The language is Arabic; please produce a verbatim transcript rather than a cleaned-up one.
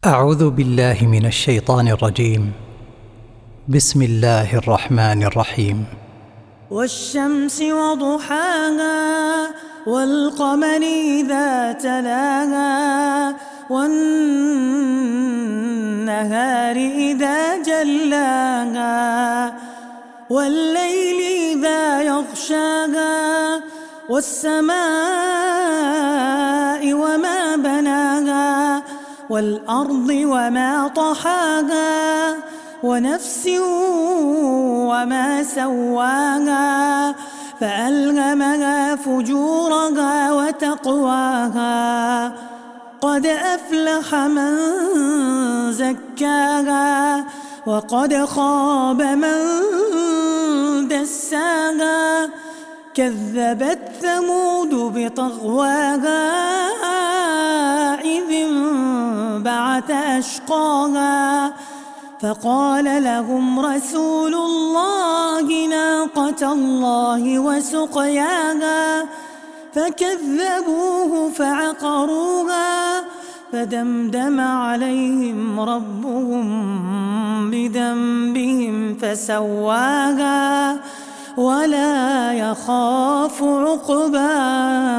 أعوذ بالله من الشيطان الرجيم. بسم الله الرحمن الرحيم. والشمس وضحاها والقمر إذا تلاها والنهار إذا جلاها والليل إذا يغشاها والسماء وما بناها والأرض وما طحاها ونفس وما سواها فألهمها فجورها وتقواها قد أفلح من زكاها وقد خاب من دساها كذبت ثمود بطغواها إذ انبعث أشقاها فقال لهم رسول الله ناقة الله وسقياها فكذبوه فعقروها فدمدم عليهم ربهم بذنبهم فسواها ولا يخاف عقباها.